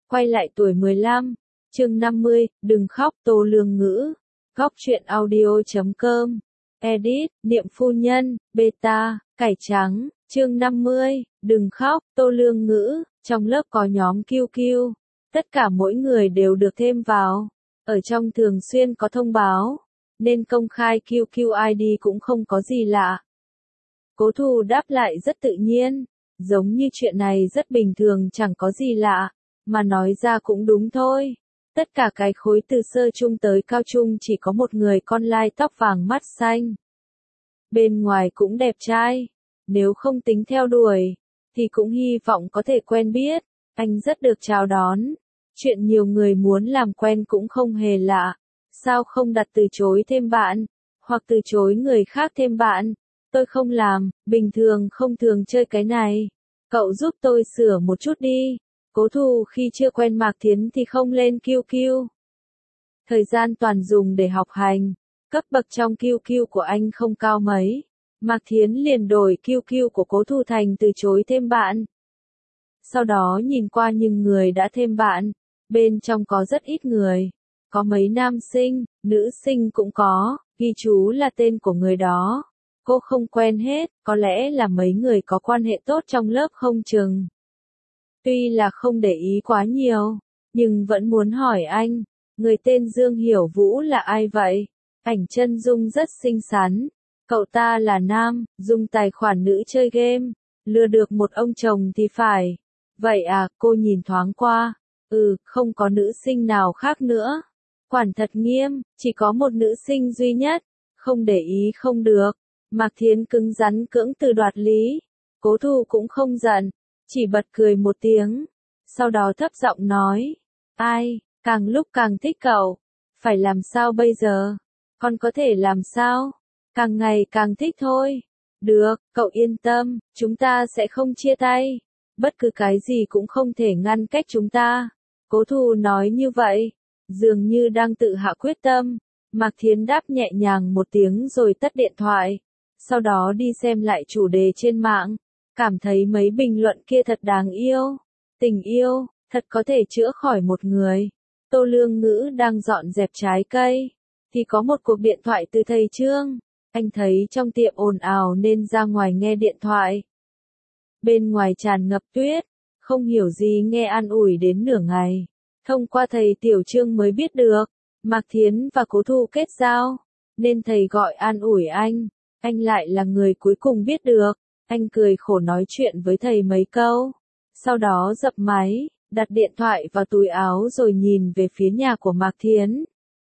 Quay lại tuổi 15, chương 50, đừng khóc Tô Lương Ngữ. Góc truyện audio.com. Edit, Niệm Phu Nhân, Beta, Cải Trắng, chương 50, đừng khóc Tô Lương Ngữ. Trong lớp có nhóm QQ. Tất cả mỗi người đều được thêm vào. Ở trong thường xuyên có thông báo. Nên công khai QQ ID cũng không có gì lạ. Cố Thu đáp lại rất tự nhiên. Giống như chuyện này rất bình thường chẳng có gì lạ. Mà nói ra cũng đúng thôi. Tất cả cái khối từ sơ trung tới cao trung chỉ có một người con lai tóc vàng mắt xanh. Bên ngoài cũng đẹp trai. Nếu không tính theo đuổi, thì cũng hy vọng có thể quen biết. Anh rất được chào đón. Chuyện nhiều người muốn làm quen cũng không hề lạ. Sao không đặt từ chối thêm bạn? Hoặc từ chối người khác thêm bạn? Tôi không làm, bình thường không thường chơi cái này. Cậu giúp tôi sửa một chút đi. Cố Thu khi chưa quen Mạc Thiến thì không lên QQ. Thời gian toàn dùng để học hành. Cấp bậc trong QQ của anh không cao mấy. Mạc Thiến liền đổi QQ của Cố Thu thành từ chối thêm bạn. Sau đó nhìn qua những người đã thêm bạn. Bên trong có rất ít người. Có mấy nam sinh, nữ sinh cũng có, ghi chú là tên của người đó. Cô không quen hết, có lẽ là mấy người có quan hệ tốt trong lớp không chừng. Tuy là không để ý quá nhiều, nhưng vẫn muốn hỏi anh, người tên Dương Hiểu Vũ là ai vậy? Ảnh chân dung rất xinh xắn. Cậu ta là nam, dùng tài khoản nữ chơi game, lừa được một ông chồng thì phải. Vậy à, cô nhìn thoáng qua. Không có nữ sinh nào khác nữa. Quản thật nghiêm, chỉ có một nữ sinh duy nhất. Không để ý không được. Mạc Thiến cứng rắn cưỡng từ đoạt lý. Cố Thu cũng không giận, chỉ bật cười một tiếng. Sau đó thấp giọng nói, ai, càng lúc càng thích cậu. Phải làm sao bây giờ? Con có thể làm sao? Càng ngày càng thích thôi. Được, cậu yên tâm, chúng ta sẽ không chia tay. Bất cứ cái gì cũng không thể ngăn cách chúng ta. Cố Thu nói như vậy, dường như đang tự hạ quyết tâm. Mạc Thiến đáp nhẹ nhàng một tiếng rồi tắt điện thoại. Sau đó đi xem lại chủ đề trên mạng. Cảm thấy mấy bình luận kia thật đáng yêu. Tình yêu, thật có thể chữa khỏi một người. Tô Lương Ngữ đang dọn dẹp trái cây. Thì có một cuộc điện thoại từ thầy Trương. Anh thấy trong tiệm ồn ào nên ra ngoài nghe điện thoại. Bên ngoài tràn ngập tuyết. Không hiểu gì nghe an ủi đến nửa ngày. Thông qua thầy Tiểu Trương mới biết được. Mạc Thiến và Cố Thu kết giao. Nên thầy gọi an ủi anh. Anh lại là người cuối cùng biết được. Anh cười khổ nói chuyện với thầy mấy câu. Sau đó dập máy, đặt điện thoại vào túi áo rồi nhìn về phía nhà của Mạc Thiến.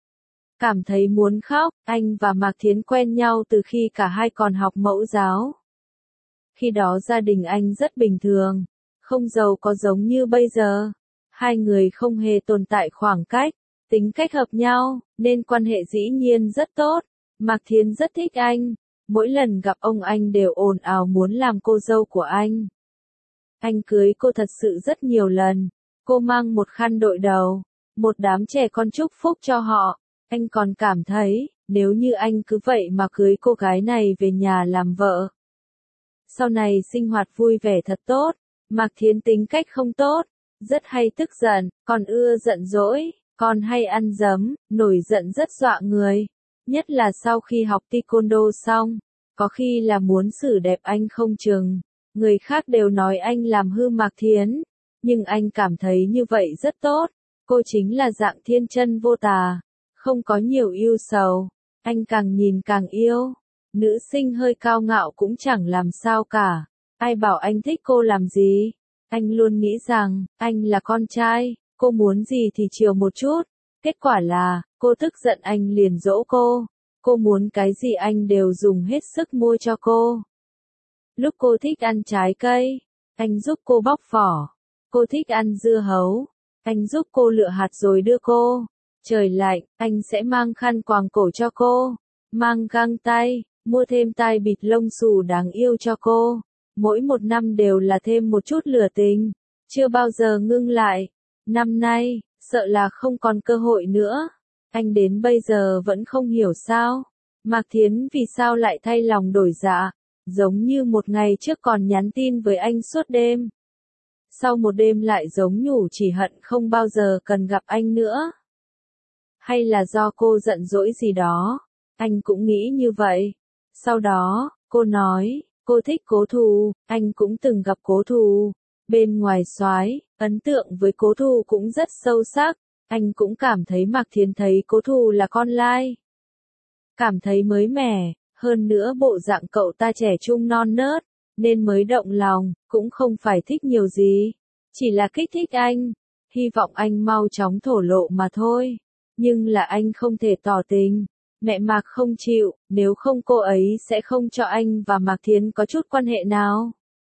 Cảm thấy muốn khóc, anh và Mạc Thiến quen nhau từ khi cả hai còn học mẫu giáo. Khi đó gia đình anh rất bình thường, không giàu có giống như bây giờ. Hai người không hề tồn tại khoảng cách, tính cách hợp nhau, nên quan hệ dĩ nhiên rất tốt. Mạc Thiến rất thích anh. Mỗi lần gặp ông anh đều ồn ào muốn làm cô dâu của anh. Anh cưới cô thật sự rất nhiều lần. Cô mang một khăn đội đầu, một đám trẻ con chúc phúc cho họ. Anh còn cảm thấy, nếu như anh cứ vậy mà cưới cô gái này về nhà làm vợ. Sau này sinh hoạt vui vẻ thật tốt. Mạc Thiến tính cách không tốt, rất hay tức giận, còn ưa giận dỗi, còn hay ăn dấm, nổi giận rất dọa người. Nhất là sau khi học taekwondo xong, có khi là muốn xử đẹp anh không chừng. Người khác đều nói anh làm hư Mạc Thiến, nhưng anh cảm thấy như vậy rất tốt. Cô chính là dạng thiên chân vô tà, không có nhiều ưu sầu. Anh càng nhìn càng yêu. Nữ sinh hơi cao ngạo cũng chẳng làm sao cả. Ai bảo anh thích cô làm gì? Anh luôn nghĩ rằng, anh là con trai, cô muốn gì thì chiều một chút. Kết quả là, cô tức giận anh liền dỗ cô. Cô muốn cái gì anh đều dùng hết sức mua cho cô. Lúc cô thích ăn trái cây, anh giúp cô bóc vỏ. Cô thích ăn dưa hấu, anh giúp cô lựa hạt rồi đưa cô. Trời lạnh, anh sẽ mang khăn quàng cổ cho cô. Mang găng tay, mua thêm tai bịt lông xù đáng yêu cho cô. Mỗi một năm đều là thêm một chút lửa tình. Chưa bao giờ ngưng lại. Năm nay, sợ là không còn cơ hội nữa. Anh đến bây giờ vẫn không hiểu sao. Mạc Thiến vì sao lại thay lòng đổi dạ. Giống như một ngày trước còn nhắn tin với anh suốt đêm. Sau một đêm lại giống nhủ chỉ hận không bao giờ cần gặp anh nữa. Hay là do cô giận dỗi gì đó? Anh cũng nghĩ như vậy. Sau đó, cô nói, cô thích Cố Thù, anh cũng từng gặp Cố Thù. Bên ngoài soái, ấn tượng với Cố Thù cũng rất sâu sắc. Anh cũng cảm thấy Mạc Thiến thấy Cố Thù là con lai. Cảm thấy mới mẻ, hơn nữa bộ dạng cậu ta trẻ trung non nớt, nên mới động lòng, cũng không phải thích nhiều gì. Chỉ là kích thích anh, hy vọng anh mau chóng thổ lộ mà thôi. Nhưng là anh không thể tỏ tình. Mẹ Mạc không chịu, nếu không cô ấy sẽ không cho anh và Mạc Thiến có chút quan hệ nào.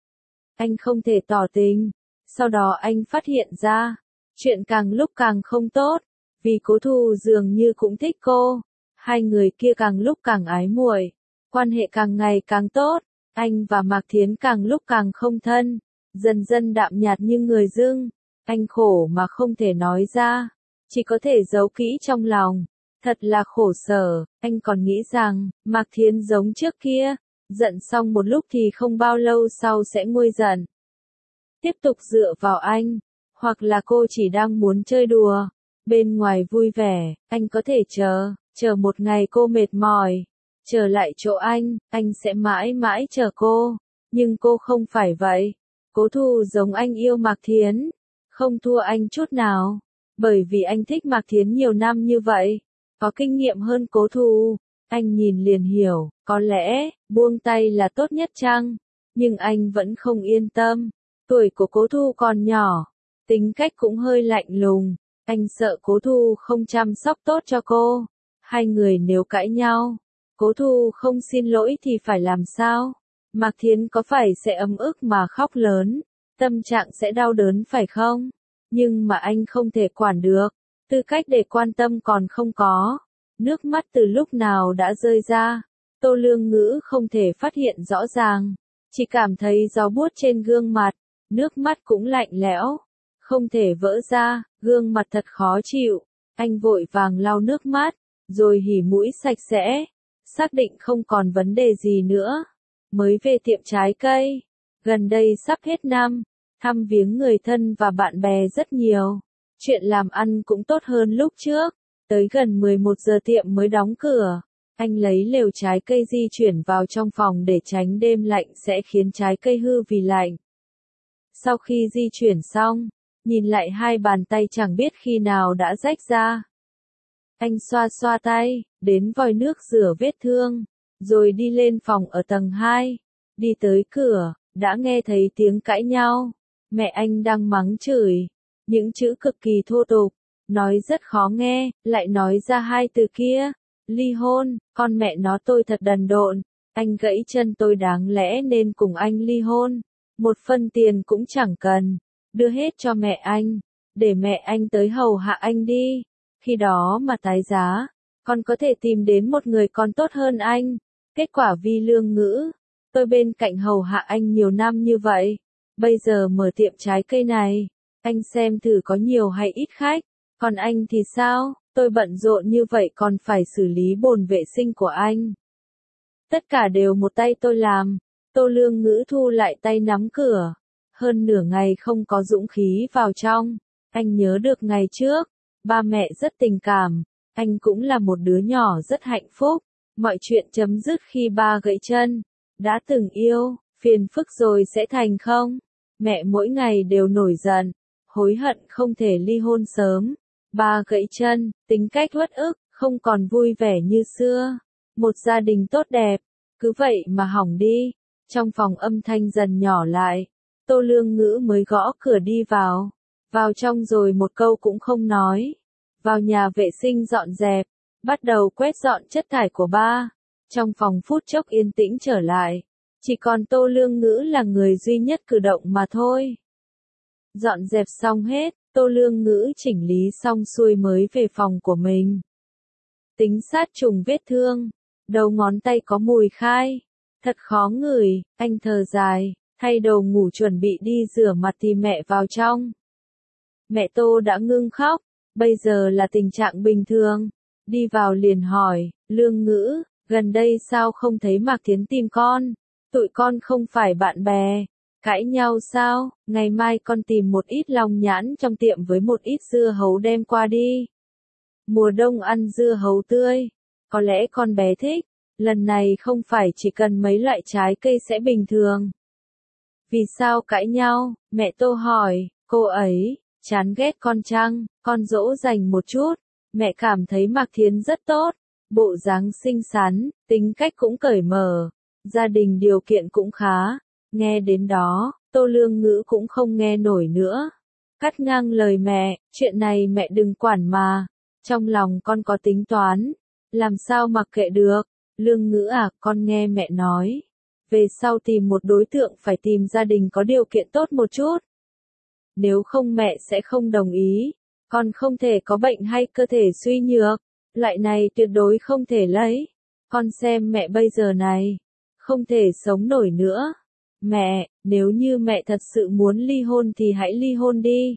Anh không thể tỏ tình. Sau đó anh phát hiện ra, chuyện càng lúc càng không tốt, vì Cố Thù dường như cũng thích cô. Hai người kia càng lúc càng ái muội, quan hệ càng ngày càng tốt, anh và Mạc Thiến càng lúc càng không thân, dần dần đạm nhạt như người dưng. Anh khổ mà không thể nói ra, chỉ có thể giấu kỹ trong lòng. Thật là khổ sở, anh còn nghĩ rằng, Mạc Thiến giống trước kia, giận xong một lúc thì không bao lâu sau sẽ nguôi giận. Tiếp tục dựa vào anh, hoặc là cô chỉ đang muốn chơi đùa. Bên ngoài vui vẻ, anh có thể chờ một ngày cô mệt mỏi, trở lại chỗ anh sẽ mãi mãi chờ cô. Nhưng cô không phải vậy. Cố Thù giống anh yêu Mạc Thiến, không thua anh chút nào, bởi vì anh thích Mạc Thiến nhiều năm như vậy, có kinh nghiệm hơn Cố Thù. Anh nhìn liền hiểu, có lẽ, buông tay là tốt nhất chăng? Nhưng anh vẫn không yên tâm. Tuổi của Cố Thù còn nhỏ, tính cách cũng hơi lạnh lùng. Anh sợ Cố Thù không chăm sóc tốt cho cô. Hai người nếu cãi nhau, Cố Thù không xin lỗi thì phải làm sao? Mạc Thiến có phải sẽ ấm ức mà khóc lớn, tâm trạng sẽ đau đớn phải không? Nhưng mà anh không thể quản được, tư cách để quan tâm còn không có. Nước mắt từ lúc nào đã rơi ra, Tô Lương Ngữ không thể phát hiện rõ ràng, chỉ cảm thấy gió buốt trên gương mặt, nước mắt cũng lạnh lẽo, không thể vỡ ra, gương mặt thật khó chịu. Anh vội vàng lau nước mắt, rồi hỉ mũi sạch sẽ, xác định không còn vấn đề gì nữa, mới về tiệm trái cây. Gần đây sắp hết năm, thăm viếng người thân và bạn bè rất nhiều, chuyện làm ăn cũng tốt hơn lúc trước. Tới gần 11 giờ tiệm mới đóng cửa, anh lấy lều trái cây di chuyển vào trong phòng để tránh đêm lạnh sẽ khiến trái cây hư vì lạnh. Sau khi di chuyển xong, nhìn lại hai bàn tay chẳng biết khi nào đã rách ra. Anh xoa xoa tay, đến vòi nước rửa vết thương, rồi đi lên phòng ở tầng 2. Đi tới cửa, đã nghe thấy tiếng cãi nhau. Mẹ anh đang mắng chửi, những chữ cực kỳ thô tục, nói rất khó nghe, lại nói ra hai từ kia. Ly hôn, con mẹ nó tôi thật đần độn. Anh gãy chân tôi đáng lẽ nên cùng anh ly hôn. Một phân tiền cũng chẳng cần, đưa hết cho mẹ anh, để mẹ anh tới hầu hạ anh đi. Khi đó mà tái giá, con có thể tìm đến một người còn tốt hơn anh. Kết quả vì Lương Ngữ, tôi bên cạnh hầu hạ anh nhiều năm như vậy, bây giờ mở tiệm trái cây này, anh xem thử có nhiều hay ít khách. Còn anh thì sao? Tôi bận rộn như vậy còn phải xử lý bồn vệ sinh của anh. Tất cả đều một tay tôi làm. Tô Lương Ngữ thu lại tay nắm cửa. Hơn nửa ngày không có dũng khí vào trong. Anh nhớ được ngày trước, ba mẹ rất tình cảm. Anh cũng là một đứa nhỏ rất hạnh phúc. Mọi chuyện chấm dứt khi ba gãy chân. Đã từng yêu, phiền phức rồi sẽ thành không? Mẹ mỗi ngày đều nổi giận, hối hận không thể ly hôn sớm. Ba gãy chân, tính cách uất ức, không còn vui vẻ như xưa. Một gia đình tốt đẹp, cứ vậy mà hỏng đi. Trong phòng âm thanh dần nhỏ lại, Tô Lương Ngữ mới gõ cửa đi vào. Vào trong rồi một câu cũng không nói. Vào nhà vệ sinh dọn dẹp, bắt đầu quét dọn chất thải của ba. Trong phòng phút chốc yên tĩnh trở lại. Chỉ còn Tô Lương Ngữ là người duy nhất cử động mà thôi. Dọn dẹp xong hết, Tô Lương Ngữ chỉnh lý xong xuôi mới về phòng của mình. Tính sát trùng vết thương, đầu ngón tay có mùi khai, thật khó ngửi. Anh thở dài, thay đồ ngủ chuẩn bị đi rửa mặt thì mẹ vào trong. Mẹ Tô đã ngưng khóc, bây giờ là tình trạng bình thường. Đi vào liền hỏi, Lương Ngữ, gần đây sao không thấy Mạc Thiến tìm con? Tụi con không phải bạn bè, Cãi nhau sao? Ngày mai con tìm một ít long nhãn trong tiệm với một ít dưa hấu đem qua đi. Mùa đông ăn dưa hấu tươi. Có lẽ con bé thích. Lần này không phải chỉ cần mấy loại trái cây sẽ bình thường. Vì sao cãi nhau? Mẹ Tô hỏi, cô ấy, chán ghét con chăng? Con dỗ dành một chút. Mẹ cảm thấy Mạc Thiến rất tốt. Bộ dáng xinh xắn, tính cách cũng cởi mở. Gia đình điều kiện cũng khá. Nghe đến đó, Tô Lương Ngữ cũng không nghe nổi nữa. Cắt ngang lời mẹ, chuyện này mẹ đừng quản mà. Trong lòng con có tính toán. Làm sao mặc kệ được? Lương Ngữ à, con nghe mẹ nói. Về sau tìm một đối tượng phải tìm gia đình có điều kiện tốt một chút. Nếu không mẹ sẽ không đồng ý. Con không thể có bệnh hay cơ thể suy nhược. Loại này tuyệt đối không thể lấy. Con xem mẹ bây giờ này. Không thể sống nổi nữa. Mẹ, nếu như mẹ thật sự muốn ly hôn thì hãy ly hôn đi.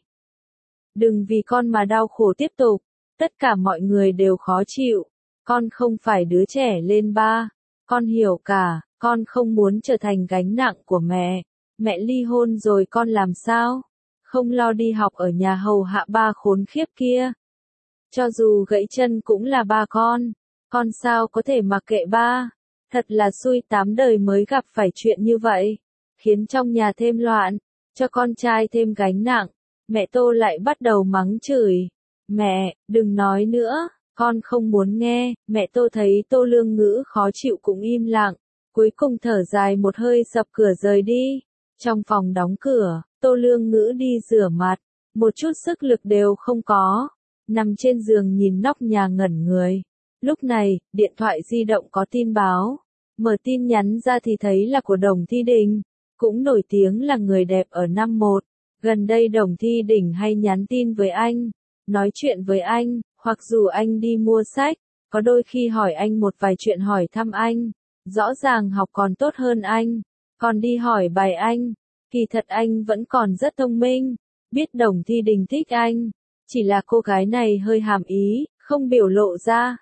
Đừng vì con mà đau khổ tiếp tục. Tất cả mọi người đều khó chịu. Con không phải đứa trẻ lên ba. Con hiểu cả, con không muốn trở thành gánh nặng của mẹ. Mẹ ly hôn rồi con làm sao? Không lo đi học ở nhà hầu hạ ba khốn khiếp kia. Cho dù gãy chân cũng là ba con sao có thể mặc kệ ba? Thật là xui 8 đời mới gặp phải chuyện như vậy. Khiến trong nhà thêm loạn, cho con trai thêm gánh nặng. Mẹ Tô lại bắt đầu mắng chửi. Mẹ, đừng nói nữa, con không muốn nghe. Mẹ Tô thấy Tô Lương Ngữ khó chịu cũng im lặng. Cuối cùng thở dài một hơi sập cửa rời đi. Trong phòng đóng cửa, Tô Lương Ngữ đi rửa mặt. Một chút sức lực đều không có. Nằm trên giường nhìn nóc nhà ngẩn người. Lúc này, điện thoại di động có tin báo. Mở tin nhắn ra thì thấy là của Đồng Thi Đình. Cũng nổi tiếng là người đẹp ở năm 1. Gần đây Đồng Thi Đình hay nhắn tin với anh. Nói chuyện với anh, hoặc dù anh đi mua sách. Có đôi khi hỏi anh một vài chuyện hỏi thăm anh. Rõ ràng học còn tốt hơn anh. Còn đi hỏi bài anh. Kỳ thật anh vẫn còn rất thông minh. Biết Đồng Thi Đình thích anh. Chỉ là cô gái này hơi hàm ý, không biểu lộ ra.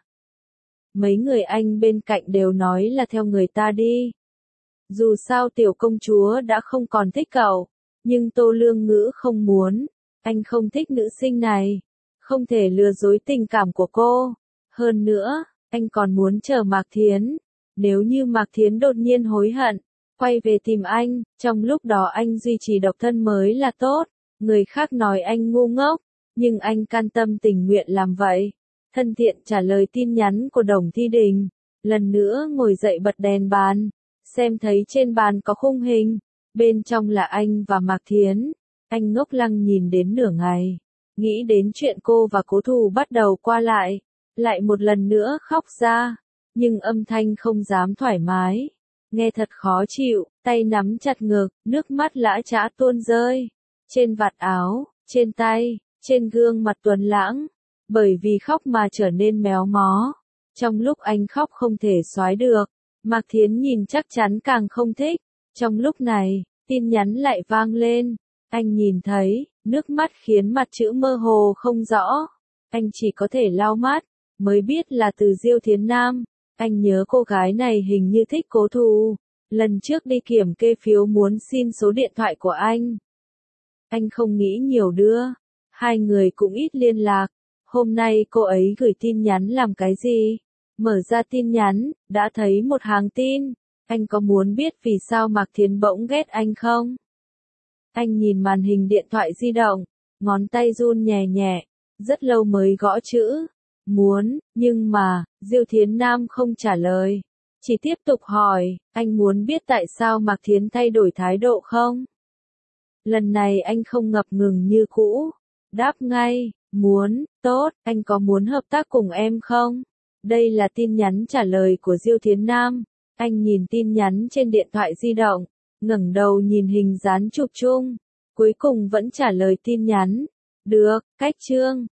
Mấy người anh bên cạnh đều nói là theo người ta đi. Dù sao tiểu công chúa đã không còn thích cậu. Nhưng Tô Lương Ngữ không muốn. Anh không thích nữ sinh này. Không thể lừa dối tình cảm của cô. Hơn nữa, anh còn muốn chờ Mạc Thiến. Nếu như Mạc Thiến đột nhiên hối hận, quay về tìm anh, trong lúc đó anh duy trì độc thân mới là tốt. Người khác nói anh ngu ngốc, nhưng anh can tâm tình nguyện làm vậy. Thân thiện trả lời tin nhắn của Đồng Thi Đình. Lần nữa ngồi dậy bật đèn bàn. Xem thấy trên bàn có khung hình. Bên trong là anh và Mạc Thiến. Anh ngốc lăng nhìn đến nửa ngày. Nghĩ đến chuyện cô và Cố Thù bắt đầu qua lại. Lại một lần nữa khóc ra. Nhưng âm thanh không dám thoải mái. Nghe thật khó chịu, tay nắm chặt ngực, nước mắt lã chã tuôn rơi. Trên vạt áo, trên tay, trên gương mặt tuấn lãng. Bởi vì khóc mà trở nên méo mó. Trong lúc anh khóc không thể xoái được. Mạc Thiến nhìn chắc chắn càng không thích. Trong lúc này, tin nhắn lại vang lên. Anh nhìn thấy, nước mắt khiến mặt chữ mơ hồ không rõ. Anh chỉ có thể lau mắt, mới biết là từ Diêu Thiến Nam. Anh nhớ cô gái này hình như thích Cố Thù. Lần trước đi kiểm kê phiếu muốn xin số điện thoại của anh. Anh không nghĩ nhiều đưa. Hai người cũng ít liên lạc. Hôm nay cô ấy gửi tin nhắn làm cái gì? Mở ra tin nhắn, đã thấy một hàng tin. Anh có muốn biết vì sao Mạc Thiến bỗng ghét anh không? Anh nhìn màn hình điện thoại di động, ngón tay run nhẹ nhẹ, rất lâu mới gõ chữ. Muốn, nhưng mà, Diêu Thiến Nam không trả lời. Chỉ tiếp tục hỏi, anh muốn biết tại sao Mạc Thiến thay đổi thái độ không? Lần này anh không ngập ngừng như cũ. Đáp ngay, muốn, tốt, anh có muốn hợp tác cùng em không? Đây là tin nhắn trả lời của Diêu Thiến Nam. Anh nhìn tin nhắn trên điện thoại di động, ngẩng đầu nhìn hình dán chụp chung. Cuối cùng vẫn trả lời tin nhắn. Được, cách chương.